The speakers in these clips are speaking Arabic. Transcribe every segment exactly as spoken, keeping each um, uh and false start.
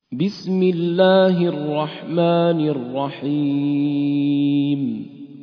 بسم الله الرحمن الرحيم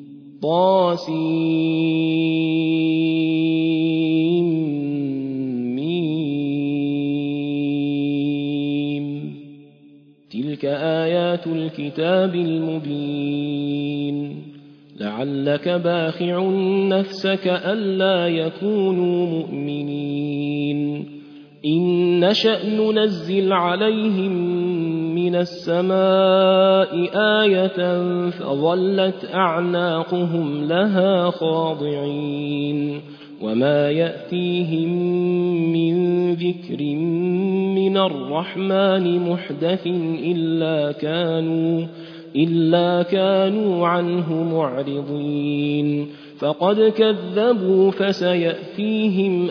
طاسيم تلك آيات الكتاب المبين لعلك باخع نفسك ألا يكونوا مؤمنين إن نشأ ننزل عليهم من السماء آية فظلت أعناقهم لها خاضعين وما يأتيهم من ذكر من الرحمن محدث إلا كانوا, إلا كانوا عنه معرضين فقد كذبوا فسيأتيهم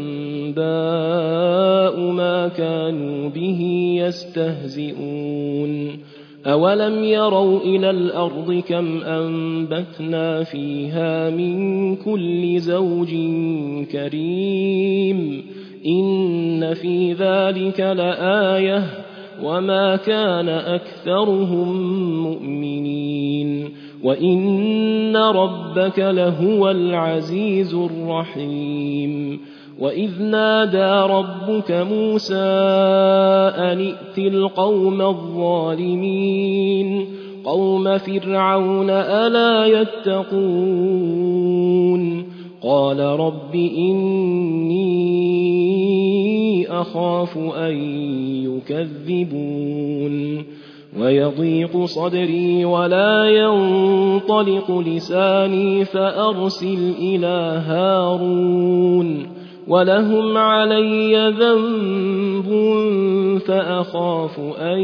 أنباء ما كانوا به يستهزئون أولم يروا إلى الأرض كم أنبتنا فيها من كل زوج كريم إن في ذلك لآية وما كان أكثرهم مؤمنين وإن ربك لهو العزيز الرحيم وإذ نادى ربك موسى أن ائت القوم الظالمين قوم فرعون ألا يتقون قال رب إني أخاف أن يكذبون ويضيق صدري ولا ينطلق لساني فأرسل إلى هارون ولهم علي ذنب فأخاف أن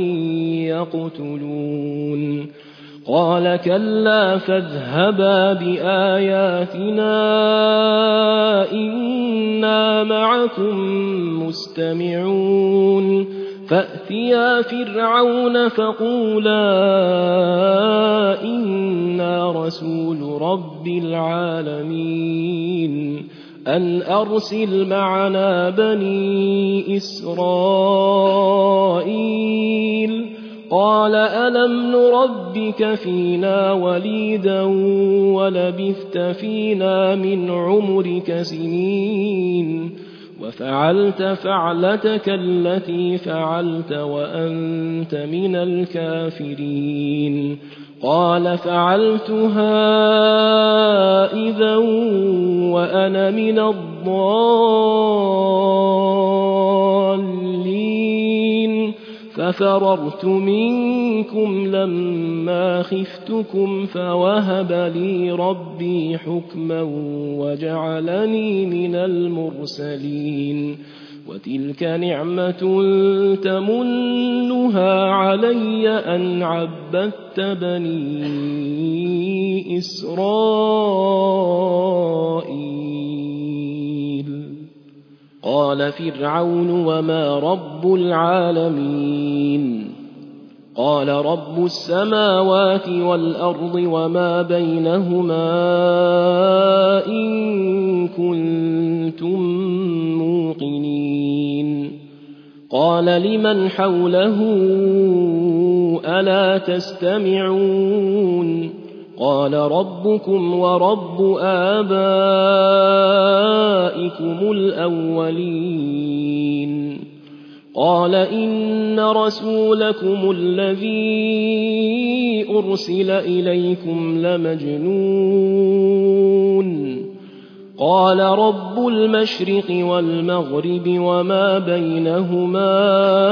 يقتلون قال كلا فاذهبا بآياتنا إنا معكم مستمعون فأتيا فرعون فقولا إنا رسول رب العالمين أن أرسل معنا بني إسرائيل قال ألم نربك فينا وليدا ولبثت فينا من عمرك سنين وفعلت فعلتك التي فعلت وأنت من الكافرين قال فعلتها إذا وأنا من الضالين ففررت منكم لما خفتكم فوهب لي ربي حكما وجعلني من المرسلين وتلك نعمة تمنها علي أن عبدت بني إسرائيل قال فرعون وما رب العالمين قال رب السماوات والأرض وما بينهما إن كنتم موقنين قال لمن حوله ألا تستمعون قال ربكم ورب آبائكم الأولين قال إن رسولكم الذي أرسل إليكم لمجنون قال رب المشرق والمغرب وما بينهما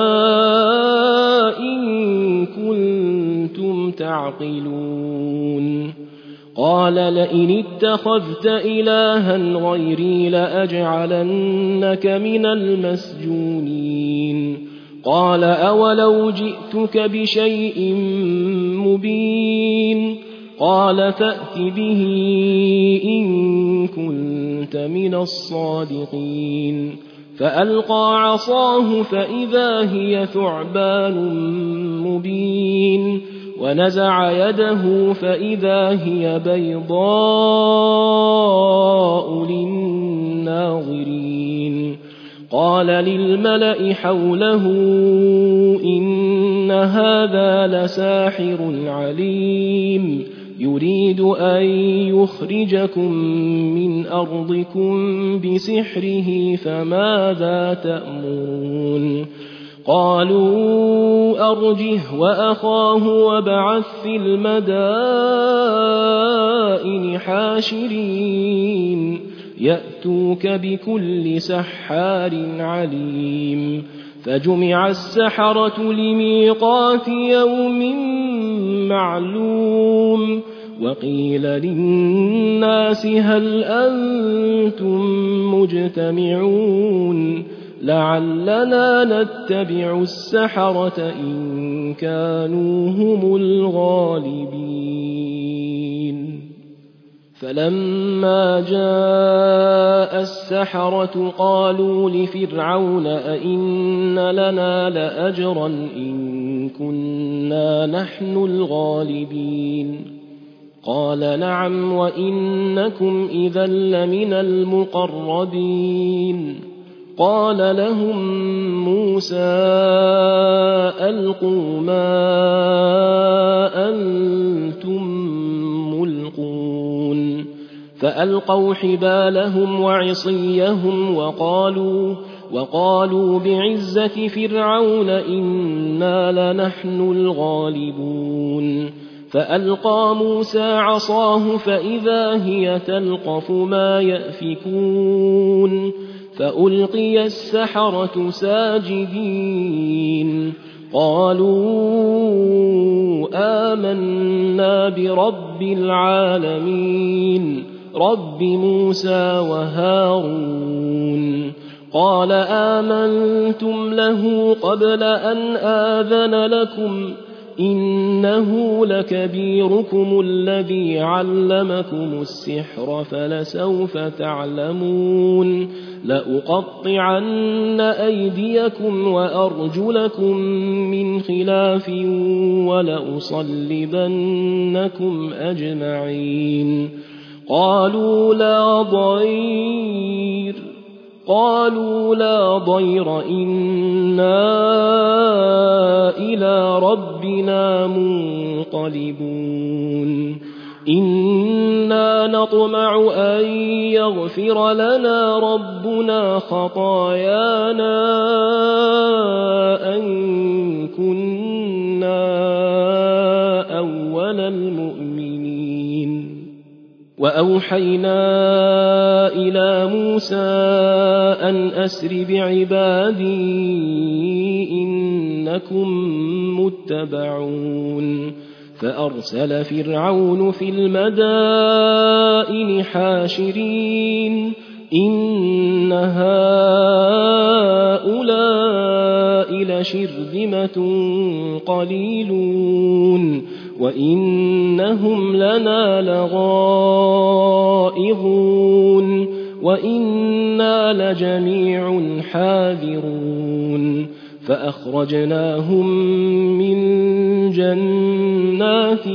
إن كنتم تعقلون قال لئن اتخذت إلها غيري لأجعلنك من المسجونين قال أولو جئتك بشيء مبين قال فأت به إن كنت من الصادقين فألقى عصاه فإذا هي ثعبان مبين ونزع يده فإذا هي بيضاء للناظرين قال للملأ حوله إن إن هذا لساحر عليم يريد أن يخرجكم من أرضكم بسحره فماذا تأمرون قالوا أرجه وأخاه وابعث في المدائن حاشرين يأتوك بكل سحار عليم فجمع السحرة لميقات يوم معلوم وقيل للناس هل أنتم مجتمعون لعلنا نتبع السحرة إن كانوا هم الغالبين فلما جاء السحرة قالوا لفرعون أئن لنا لأجرا إن كنا نحن الغالبين قال نعم وإنكم إذا لمن المقربين قال لهم موسى ألقوا ما أنتم ملقون فألقوا حبالهم وعصيهم وقالوا, وقالوا بعزة فرعون إنا لنحن الغالبون فألقى موسى عصاه فإذا هي تلقف ما يأفكون فألقي السحرة ساجدين قالوا آمنا برب العالمين رب موسى وهارون قال آمنتم له قبل أن آذن لكم إنه لكبيركم الذي علمكم السحر فلسوف تعلمون لأقطعن أيديكم وأرجلكم من خلاف ولأصلبنكم أجمعين قالوا لا ضير قالوا لا ضير إنا إلى ربنا منقلبون إنا نطمع أن يغفر لنا ربنا خطايانا أن كنا أول المؤمنين وأوحينا إلى موسى أن أسر بعبادي إنكم متبعون فأرسل فرعون في المدائن حاشرين إن هؤلاء لشرذمة قليلون وإنهم لنا لغائظون وإنا لجميع حاذرون فأخرجناهم من جنات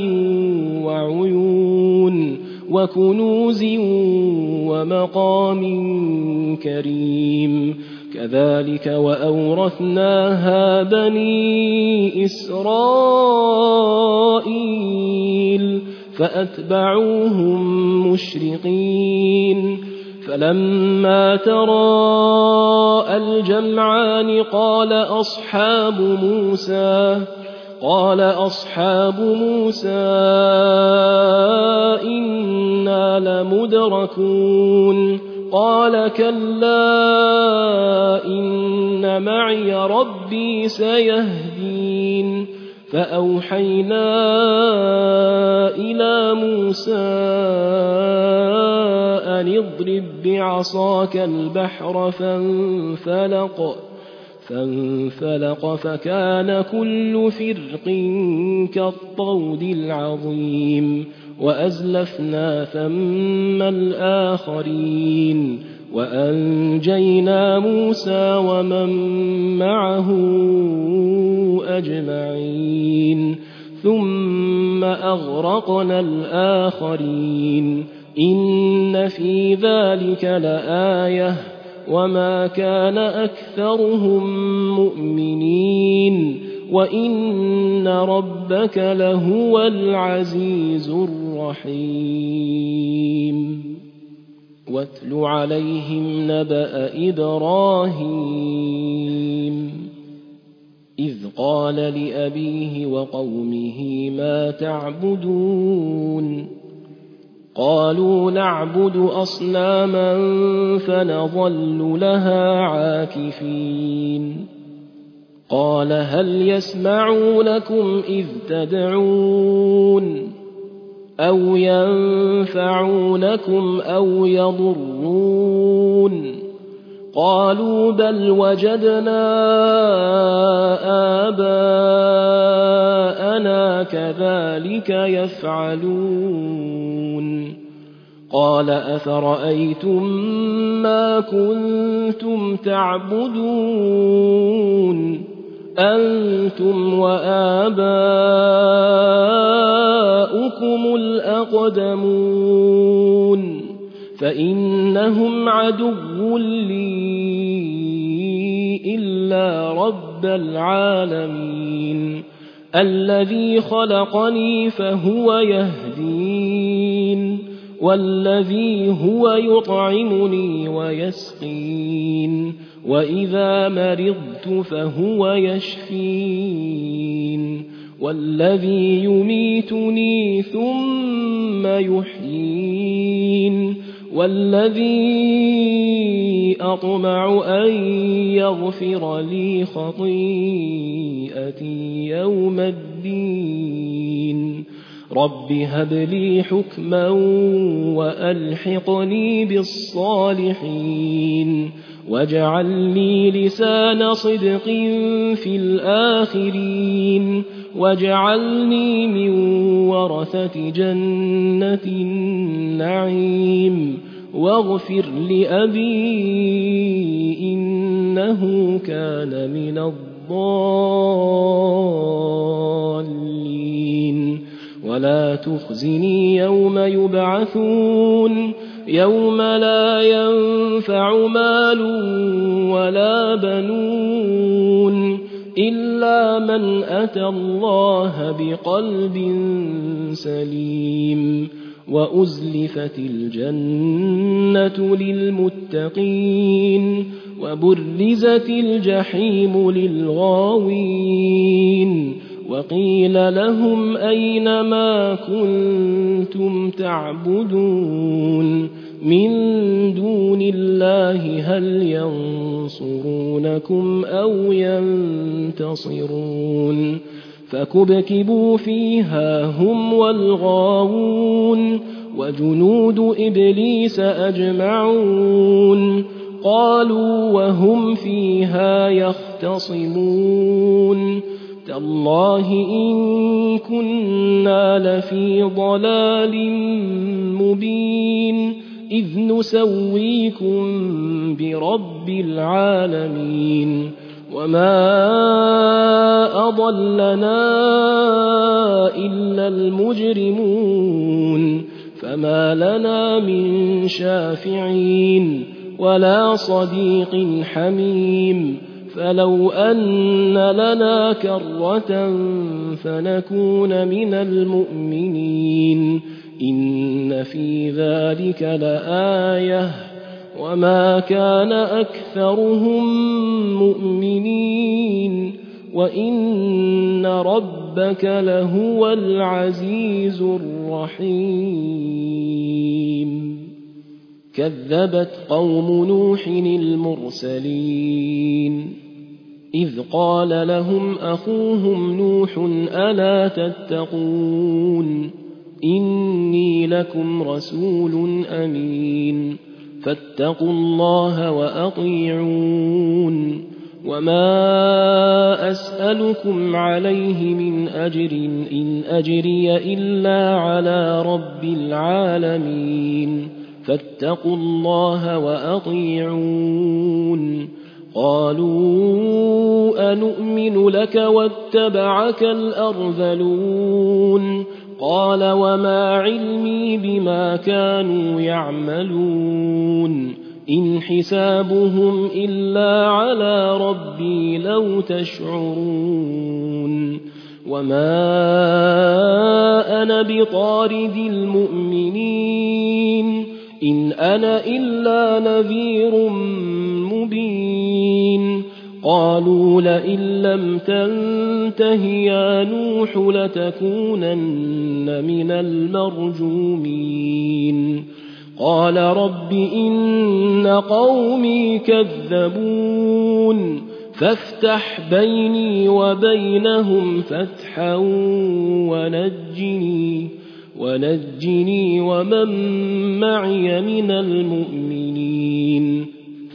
وعيون وكنوز ومقام كريم كذلك وأورثناها بني إسرائيل فأتبعوهم مشرقين فلما تراءى الجمعان قال أصحاب موسى قال أصحاب موسى إنا لمدركون قال كلا إن معي ربي سيهدين فأوحينا إلى موسى أن اضرب بعصاك البحر فانفلق فانفلق فكان كل فرق كالطود العظيم وأزلفنا ثم الآخرين وأنجينا موسى ومن معه أجمعين ثم أغرقنا الآخرين إن في ذلك لآية وما كان أكثرهم مؤمنين وإن ربك لهو العزيز الرحيم واتل عليهم نبأ إبراهيم إذ قال لأبيه وقومه ما تعبدون قالوا نعبد أصناما فنظل لها عاكفين قال هل يسمعونكم إذ تدعون أو ينفعونكم أو يضرون قالوا بل وجدنا آباءنا كذلك يفعلون قال أفرأيتم ما كنتم تعبدون أنتم وآباؤكم الأقدمون فإنهم عدو لي إلا رب العالمين الذي خلقني فهو يهدين والذي هو يطعمني ويسقين وإذا مرضت فهو يشفين والذي يميتني ثم يحيين والذي أطمع أن يغفر لي خطيئتي يوم الدين رب هب لي حكما وألحقني بالصالحين واجعل لي لسان صدق في الآخرين واجعلني من ورثة جنة النعيم واغفر لأبي إنه كان من الضالين ولا تخزني يوم يبعثون يوم لا ينفع مال ولا بنون إلا من أتى الله بقلب سليم وأزلفت الجنة للمتقين وبرزت الجحيم للغاوين وقيل لهم أين ما كنتم تعبدون من دون الله هل ينصرونكم أو ينتصرون فكبكبوا فيها هم والغاوون وجنود إبليس أجمعون قالوا وهم فيها يختصمون تالله إن كنا لفي ضلال مبين إذ نسويكم برب العالمين وما أضلنا إلا المجرمون فما لنا من شافعين ولا صديق حميم فلو أن لنا كرة فنكون من المؤمنين إن في ذلك لآية وما كان أكثرهم مؤمنين وإن ربك لهو العزيز الرحيم كذبت قوم نوح المرسلين إذ قال لهم أخوهم نوح ألا تتقون إني لكم رسول أمين فاتقوا الله وأطيعون وما أسألكم عليه من أجر إن أجري إلا على رب العالمين فاتقوا الله وأطيعون قالوا أنؤمن لك واتبعك الأرذلون قال وما علمي بما كانوا يعملون إن حسابهم إلا على ربي لو تشعرون وما أنا بطارد المؤمنين إن أنا إلا نذير مبين قالوا لئن لم تنته يا نوح لتكونن من المرجومين قال رب إن قومي كذبون فافتح بيني وبينهم فتحا ونجني ونجني ومن معي من المؤمنين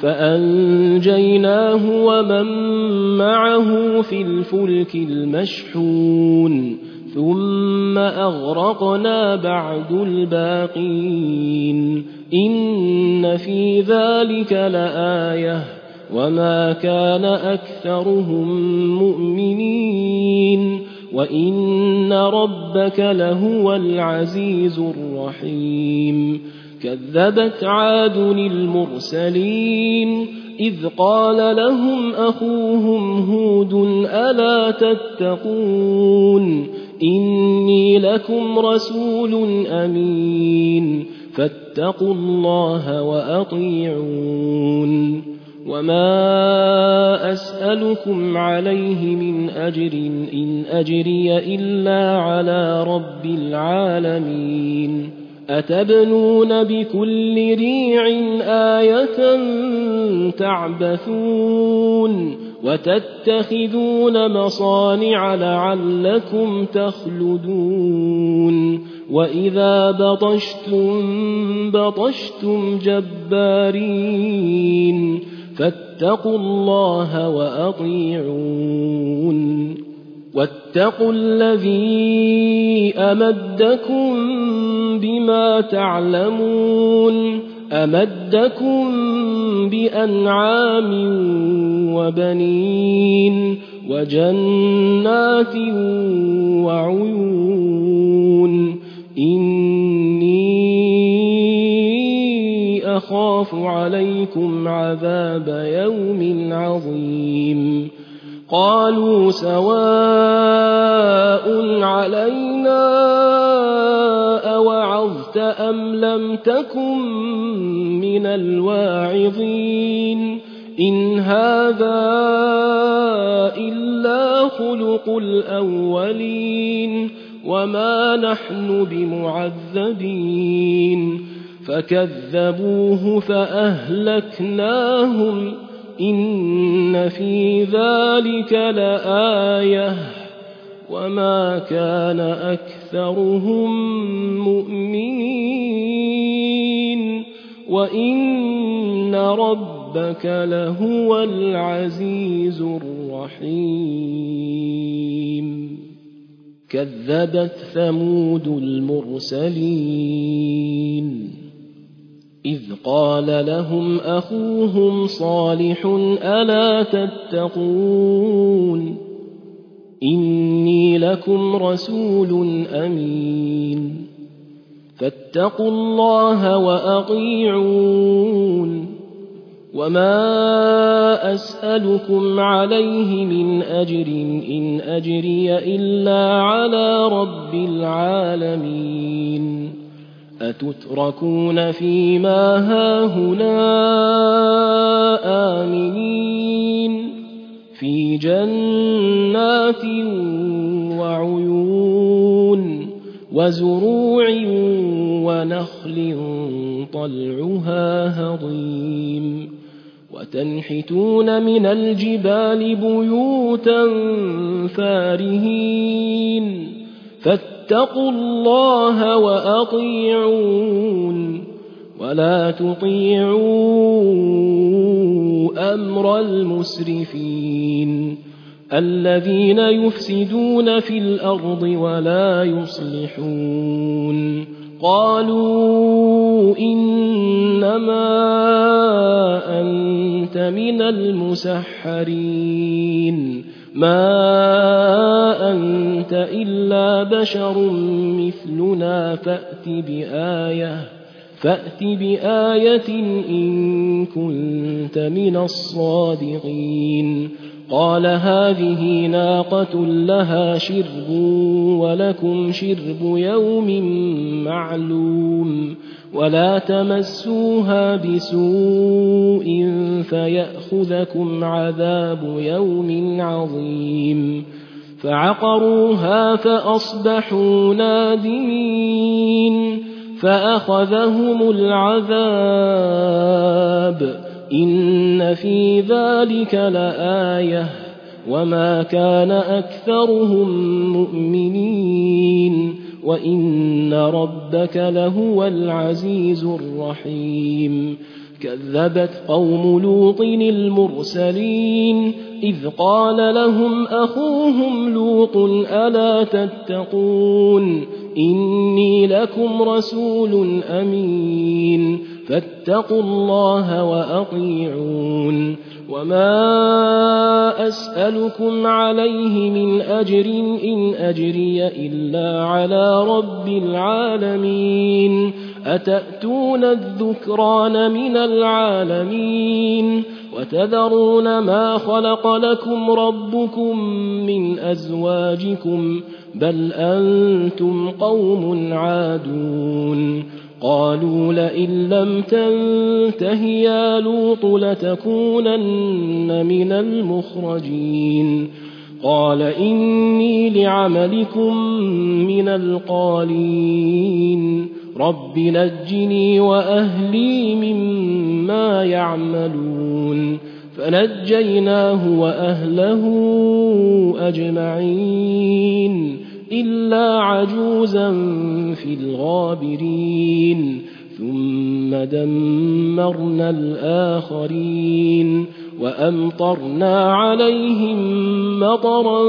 فأنجيناه ومن معه في الفلك المشحون ثم أغرقنا بعد الباقين إن في ذلك لآية وما كان أكثرهم مؤمنين وإن ربك لهو العزيز الرحيم كذبت عاد المرسلين إذ قال لهم أخوهم هود ألا تتقون إني لكم رسول أمين فاتقوا الله وأطيعون وما أسألكم عليه من أجر إن أجري إلا على رب العالمين أتبنون بكل ريع آية تعبثون وتتخذون مصانع لعلكم تخلدون وإذا بطشتم بطشتم جبارين فاتقوا الله وأطيعون واتقوا الذي أمدكم بما تعلمون أمدكم بأنعام وبنين وجنات وعيون إني أخاف عليكم عذاب يوم عظيم قالوا سواء علينا أوعظت أم لم تكن من الواعظين إن هذا إلا خلق الأولين وما نحن بمعذبين فكذبوه فأهلكناهم إن في ذلك لآية وما كان أكثرهم مؤمنين وإن ربك لهو العزيز الرحيم كذبت ثمود المرسلين إذ قال لهم أخوهم صالح ألا تتقون إني لكم رسول أمين فاتقوا الله وأطيعون وما أسألكم عليه من أجر إن أجري إلا على رب العالمين أتتركون فيما هاهنا آمنين في جنات وعيون وزروع ونخل طلعها هضيم وتنحتون من الجبال بيوتا فارهين فاتقوا الله وأطيعون ولا تطيعوا أمر المسرفين الذين يفسدون في الأرض ولا يصلحون قالوا إنما أنت من المسحرين ما أنت إلا بشر مثلنا فأت بآية فأت بآية إن كنت من الصادقين قال هذه ناقة لها شرب ولكم شرب يوم معلوم ولا تمسوها بسوء فيأخذكم عذاب يوم عظيم فعقروها فأصبحوا نادمين فأخذهم العذاب إن في ذلك لآية وما كان أكثرهم مؤمنين وإن ربك لهو العزيز الرحيم كذبت قوم لوط المرسلين إذ قال لهم أخوهم لوط ألا تتقون إني لكم رسول أمين فاتقوا الله وأطيعون وما أسألكم عليه من أجر إن أجري إلا على رب العالمين أتأتون الذكران من العالمين وتذرون ما خلق لكم ربكم من أزواجكم بل أنتم قوم عادون قالوا لئن لم تنته يا لوط لتكونن من المخرجين قال إني لعملكم من القالين رب نجني وأهلي مما يعملون فنجيناه وأهله أجمعين إلا عجوزا في الغابرين ثم دمرنا الآخرين وأمطرنا عليهم مطرا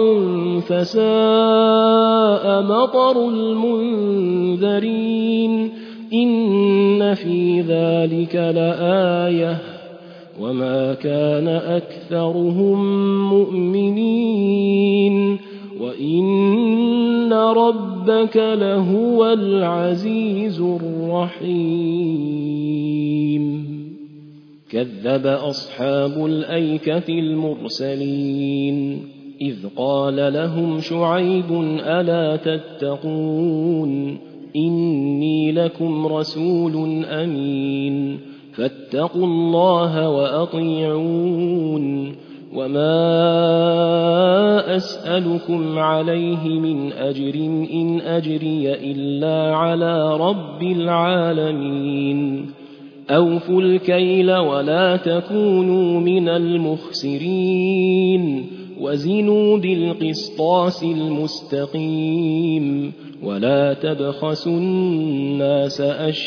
فساء مطر المنذرين إن في ذلك لآية وما كان أكثرهم مؤمنين وإن ربك لهو العزيز الرحيم كذب أصحاب الأيكة المرسلين إذ قال لهم شعيب ألا تتقون إني لكم رسول أمين فاتقوا الله وأطيعون وما أسألكم عليه من أجر إن أجري إلا على رب العالمين أوفوا الكيل ولا تكونوا من المخسرين وزنوا بالقسطاس المستقيم ولا تبخسوا الناس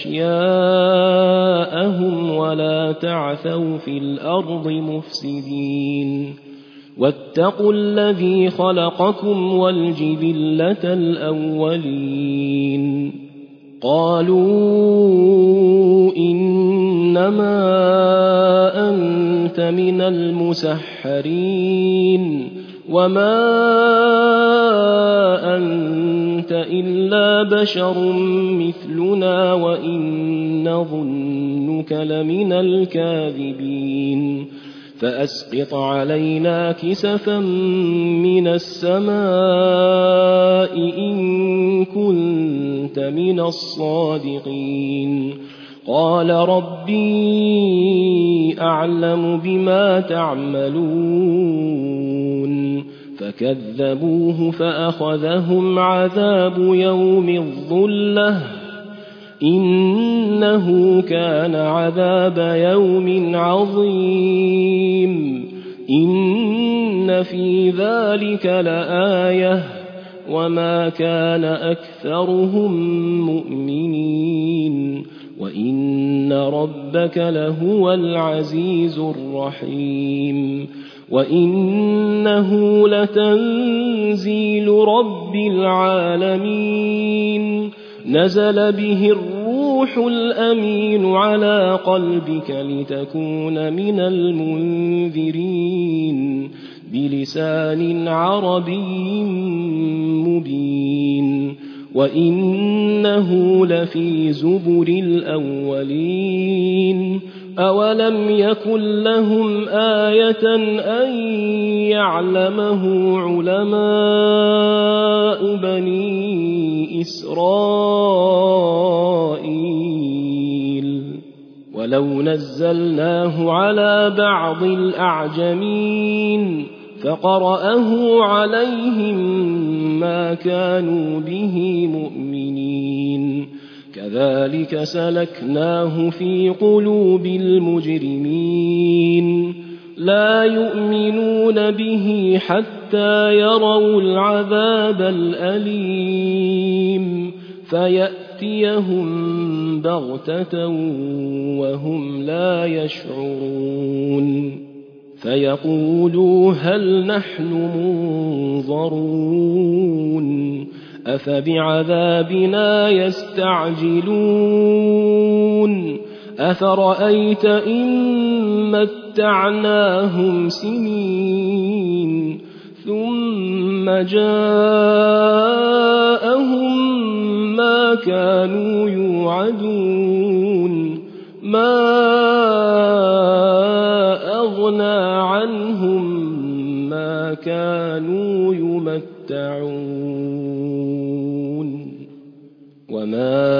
أشياءهم ولا تعثوا في الأرض مفسدين واتقوا الذي خلقكم والجبلة الأولين قالوا إنما أنت من المسحرين وما أنت إلا بشر مثلنا وإن نظنك لمن الكاذبين فأسقط علينا كسفا من السماء إن كنت من الصادقين قال ربي أعلم بما تعملون فكذبوه فأخذهم عذاب يوم الظلة إنه كان عذاب يوم عظيم إن في ذلك لآية وما كان أكثرهم مؤمنين وإن ربك لهو العزيز الرحيم وإنه لتنزيل رب العالمين نزل به الروح الأمين على قلبك لتكون من المنذرين بلسان عربي مبين وإن إنه لفي زبر الأولين أولم يكن لهم آية أن يعلمه علماء بني إسرائيل ولو نزلناه على بعض الأعجمين فقرأه عليهم ما كانوا به مؤمنين كذلك سلكناه في قلوب المجرمين لا يؤمنون به حتى يروا العذاب الأليم فيأتيهم بغتة وهم لا يشعرون فيقولوا هل نحن منظرون أفبعذابنا يستعجلون أفرأيت إن متعناهم سنين ثم جاءهم ما كانوا يوعدون ما أغنى عنهم ما كانوا يمتعون وما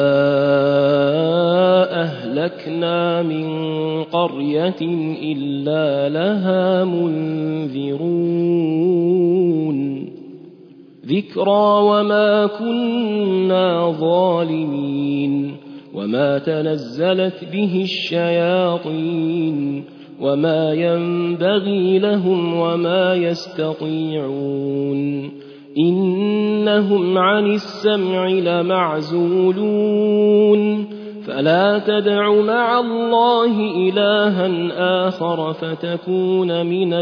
أهلكنا من قرية إلا لها منذرون ذكرى وما كنا ظالمين وما تنزلت به الشياطين وما ينبغي لهم وما يستطيعون إنهم عن السمع لمعزولون فلا تدع مع الله إلها آخر فتكون من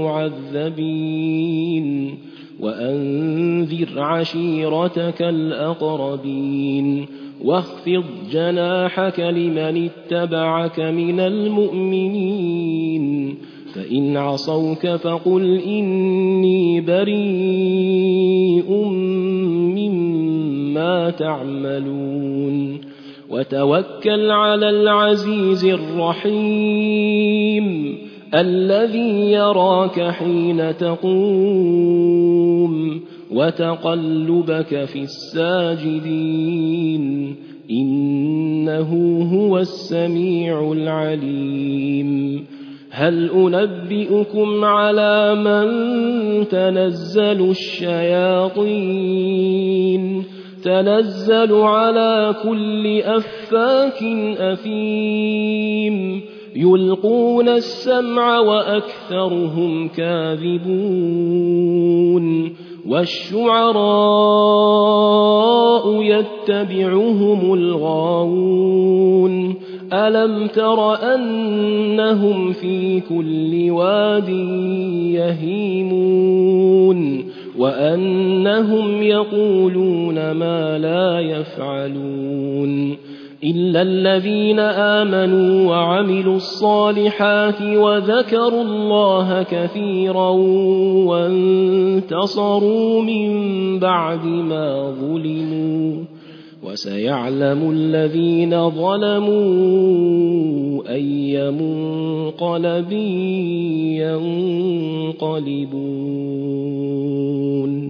المعذبين وأنذر عشيرتك الأقربين واخفض جناحك لمن اتبعك من المؤمنين فإن عصوك فقل إني بريء مما تعملون وتوكل على العزيز الرحيم الذي يراك حين تقوم وتقلبك في الساجدين إنه هو السميع العليم هل أنبئكم على من تنزل الشياطين تنزل على كل أفاك أثيم يلقون السمع وأكثرهم كاذبون والشعراء يتبعهم الغاوون ألم تر أنهم في كل واد يهيمون وأنهم يقولون ما لا يفعلون إلا الذين آمنوا وعملوا الصالحات وذكروا الله كثيرا وانتصروا من بعد ما ظلموا وسيعلم الذين ظلموا أي منقلب ينقلبون